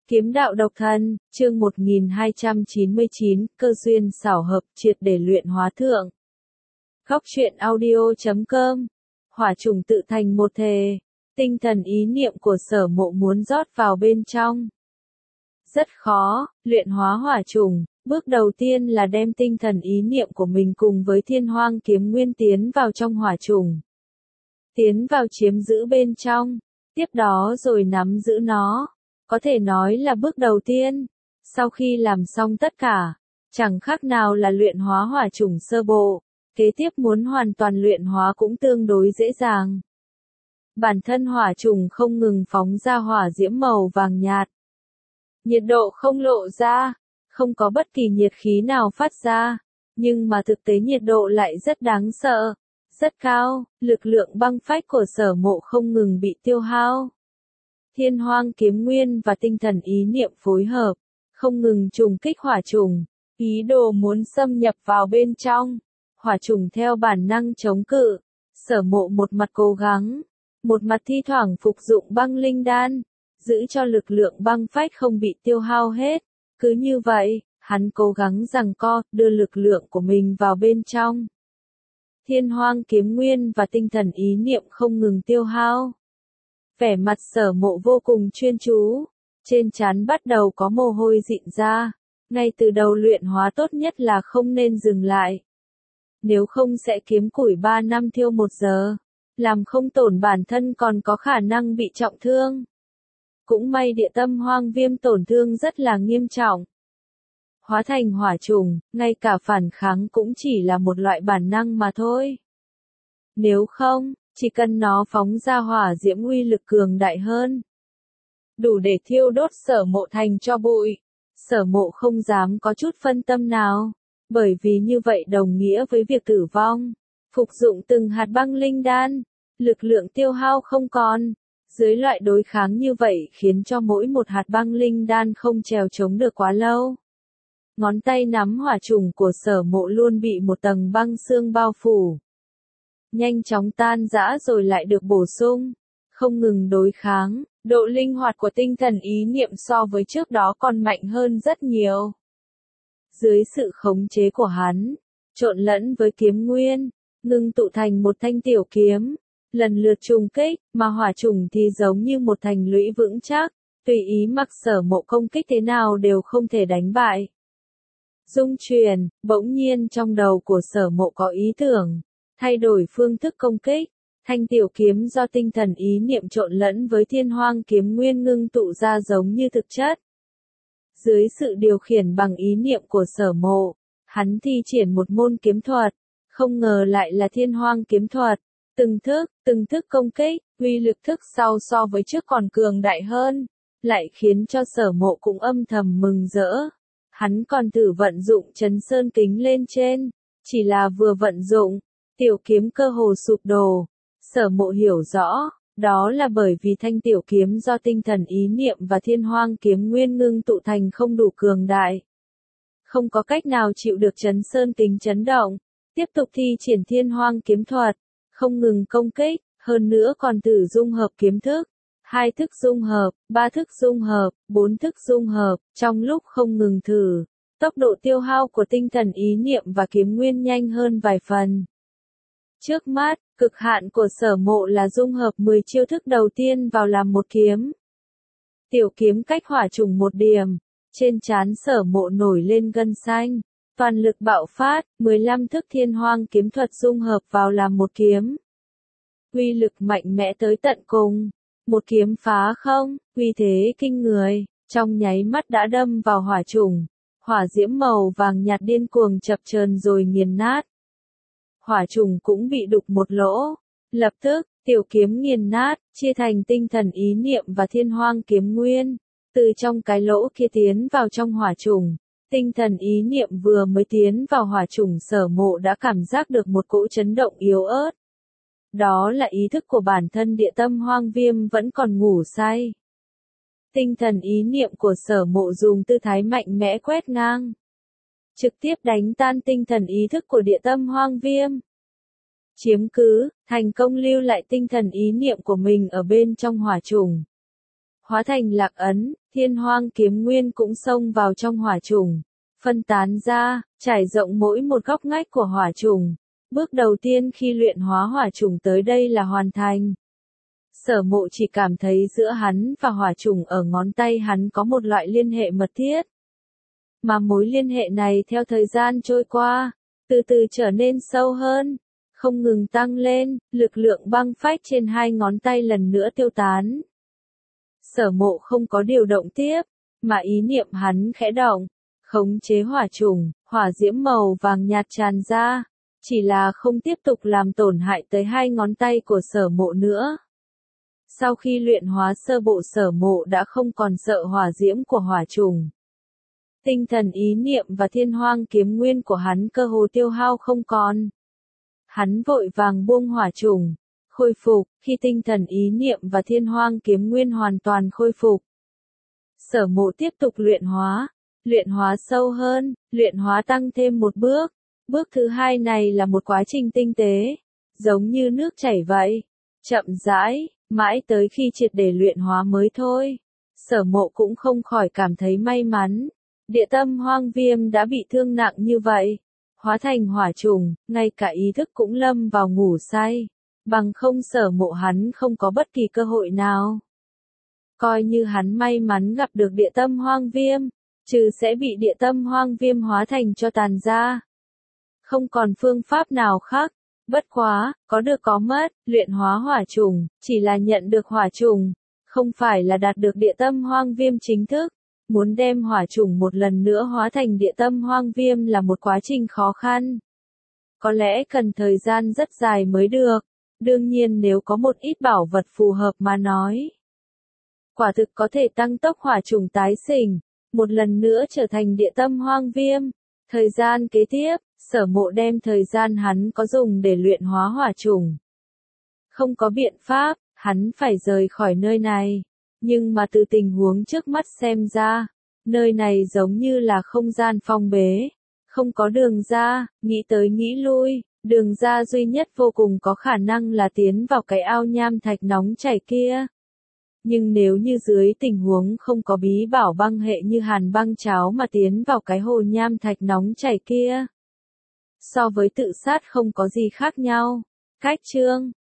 Kiếm đạo độc thân, chương 1299, cơ duyên xảo hợp triệt để luyện hóa thượng. Góc truyện audio.com. Hỏa trùng tự thành một thể, tinh thần ý niệm của Sở Mộ muốn rót vào bên trong. Rất khó, luyện hóa hỏa trùng, bước đầu tiên là đem tinh thần ý niệm của mình cùng với Thiên Hoang kiếm nguyên tiến vào trong hỏa trùng. Tiến vào chiếm giữ bên trong, tiếp đó rồi nắm giữ nó. Có thể nói là bước đầu tiên, sau khi làm xong tất cả, chẳng khác nào là luyện hóa hỏa trùng sơ bộ, kế tiếp muốn hoàn toàn luyện hóa cũng tương đối dễ dàng. Bản thân hỏa trùng không ngừng phóng ra hỏa diễm màu vàng nhạt. Nhiệt độ không lộ ra, không có bất kỳ nhiệt khí nào phát ra, nhưng mà thực tế nhiệt độ lại rất đáng sợ, rất cao, lực lượng băng phách của Sở Mộ không ngừng bị tiêu hao. Thiên Hoang kiếm nguyên và tinh thần ý niệm phối hợp, không ngừng trùng kích hỏa trùng, ý đồ muốn xâm nhập vào bên trong. Hỏa trùng theo bản năng chống cự, Sở Mộ một mặt cố gắng, một mặt thi thoảng phục dụng băng linh đan, giữ cho lực lượng băng phách không bị tiêu hao hết. Cứ như vậy, hắn cố gắng giằng co, đưa lực lượng của mình vào bên trong. Thiên Hoang kiếm nguyên và tinh thần ý niệm không ngừng tiêu hao. Vẻ mặt Sở Mộ vô cùng chuyên chú, trên trán bắt đầu có mồ hôi rịn ra, ngay từ đầu luyện hóa tốt nhất là không nên dừng lại. Nếu không sẽ kiếm củi 3 năm thiêu 1 giờ, làm không tổn bản thân còn có khả năng bị trọng thương. Cũng may địa tâm hoang viêm tổn thương rất là nghiêm trọng. Hóa thành hỏa trùng, ngay cả phản kháng cũng chỉ là một loại bản năng mà thôi. Nếu không, chỉ cần nó phóng ra hỏa diễm uy lực cường đại hơn, đủ để thiêu đốt Sở Mộ thành tro bụi. Sở Mộ không dám có chút phân tâm nào, bởi vì như vậy đồng nghĩa với việc tử vong. Phục dụng từng hạt băng linh đan, lực lượng tiêu hao không còn. Dưới loại đối kháng như vậy khiến cho mỗi một hạt băng linh đan không trèo chống được quá lâu. Ngón tay nắm hỏa trùng của Sở Mộ luôn bị một tầng băng xương bao phủ. Nhanh chóng tan rã rồi lại được bổ sung, không ngừng đối kháng, độ linh hoạt của tinh thần ý niệm so với trước đó còn mạnh hơn rất nhiều. Dưới sự khống chế của hắn, trộn lẫn với kiếm nguyên, ngưng tụ thành một thanh tiểu kiếm, lần lượt trùng kích, mà hỏa trùng thì giống như một thành lũy vững chắc, tùy ý mặc Sở Mộ công kích thế nào đều không thể đánh bại. Dung truyền, bỗng nhiên trong đầu của Sở Mộ có ý tưởng, thay đổi phương thức công kích, thanh tiểu kiếm do tinh thần ý niệm trộn lẫn với Thiên Hoang kiếm nguyên ngưng tụ ra giống như thực chất. Dưới sự điều khiển bằng ý niệm của Sở Mộ, hắn thi triển một môn kiếm thuật, không ngờ lại là Thiên Hoang kiếm thuật, từng thức công kích, uy lực thức sau so với trước còn cường đại hơn, lại khiến cho Sở Mộ cũng âm thầm mừng rỡ. Hắn còn thử vận dụng Trấn Sơn kính lên trên, chỉ là vừa vận dụng, tiểu kiếm cơ hồ sụp đổ. Sở Mộ hiểu rõ, đó là bởi vì thanh tiểu kiếm do tinh thần ý niệm và Thiên Hoang kiếm nguyên ngưng tụ thành không đủ cường đại. Không có cách nào chịu được Trấn Sơn kính chấn động, tiếp tục thi triển Thiên Hoang kiếm thuật, không ngừng công kích, hơn nữa còn thử dung hợp kiếm thức. 2 thức dung hợp, 3 thức dung hợp, 4 thức dung hợp, trong lúc không ngừng thử, tốc độ tiêu hao của tinh thần ý niệm và kiếm nguyên nhanh hơn vài phần. Trước mắt, cực hạn của Sở Mộ là dung hợp 10 chiêu thức đầu tiên vào làm một kiếm. Tiểu kiếm cách hỏa trùng một điểm, trên trán Sở Mộ nổi lên gân xanh, toàn lực bạo phát, 15 thức Thiên Hoang kiếm thuật dung hợp vào làm một kiếm. Uy lực mạnh mẽ tới tận cùng. Một kiếm phá không, uy thế kinh người, trong nháy mắt đã đâm vào hỏa trùng, hỏa diễm màu vàng nhạt điên cuồng chập chờn rồi nghiền nát. Hỏa trùng cũng bị đục một lỗ, lập tức, tiểu kiếm nghiền nát, chia thành tinh thần ý niệm và Thiên Hoang kiếm nguyên, từ trong cái lỗ kia tiến vào trong hỏa trùng. Tinh thần ý niệm vừa mới tiến vào hỏa trùng Sở Mộ đã cảm giác được một cỗ chấn động yếu ớt. Đó là ý thức của bản thân địa tâm hoang viêm vẫn còn ngủ say. Tinh thần ý niệm của Sở Mộ dùng tư thái mạnh mẽ quét ngang, trực tiếp đánh tan tinh thần ý thức của địa tâm hoang viêm. Chiếm cứ, thành công lưu lại tinh thần ý niệm của mình ở bên trong hỏa trùng. hóa thành lạc ấn, Thiên Hoang kiếm nguyên cũng xông vào trong hỏa trùng, phân tán ra, trải rộng mỗi một góc ngách của hỏa trùng. Bước đầu tiên khi luyện hóa hỏa trùng tới đây là hoàn thành. Sở Mộ chỉ cảm thấy giữa hắn và hỏa trùng ở ngón tay hắn có một loại liên hệ mật thiết. Mà mối liên hệ này theo thời gian trôi qua, từ từ trở nên sâu hơn, không ngừng tăng lên, lực lượng băng phách trên hai ngón tay lần nữa tiêu tán. Sở Mộ không có điều động tiếp, mà ý niệm hắn khẽ động, khống chế hỏa trùng, hỏa diễm màu vàng nhạt tràn ra, chỉ là không tiếp tục làm tổn hại tới hai ngón tay của Sở Mộ nữa. Sau khi luyện hóa sơ bộ, Sở Mộ đã không còn sợ hỏa diễm của hỏa trùng. Tinh thần ý niệm và Thiên Hoang kiếm nguyên của hắn cơ hồ tiêu hao không còn. Hắn vội vàng buông hỏa trùng, khôi phục, khi tinh thần ý niệm và Thiên Hoang kiếm nguyên hoàn toàn khôi phục. Sở Mộ tiếp tục luyện hóa sâu hơn, luyện hóa tăng thêm một bước. Bước thứ hai này là một quá trình tinh tế, giống như nước chảy vậy, chậm rãi, mãi tới khi triệt để luyện hóa mới thôi. Sở Mộ cũng không khỏi cảm thấy may mắn. Địa tâm hoang viêm đã bị thương nặng như vậy, hóa thành hỏa trùng, ngay cả ý thức cũng lâm vào ngủ say, bằng không Sở Mộ hắn không có bất kỳ cơ hội nào. Coi như hắn may mắn gặp được địa tâm hoang viêm, trừ sẽ bị địa tâm hoang viêm hóa thành cho tàn ra. Không còn phương pháp nào khác, bất quá, có được có mất, luyện hóa hỏa trùng, chỉ là nhận được hỏa trùng, không phải là đạt được địa tâm hoang viêm chính thức. Muốn đem hỏa trùng một lần nữa hóa thành địa tâm hoang viêm là một quá trình khó khăn. Có lẽ cần thời gian rất dài mới được, đương nhiên nếu có một ít bảo vật phù hợp mà nói. Quả thực có thể tăng tốc hỏa trùng tái sinh, một lần nữa trở thành địa tâm hoang viêm. Thời gian kế tiếp, Sở Mộ đem thời gian hắn có dùng để luyện hóa hỏa trùng. Không có biện pháp, hắn phải rời khỏi nơi này. Nhưng mà từ tình huống trước mắt xem ra, nơi này giống như là không gian phong bế, không có đường ra, nghĩ tới nghĩ lui, đường ra duy nhất vô cùng có khả năng là tiến vào cái ao nham thạch nóng chảy kia. Nhưng nếu như dưới tình huống không có bí bảo băng hệ như hàn băng cháo mà tiến vào cái hồ nham thạch nóng chảy kia, so với tự sát không có gì khác nhau. Cách chương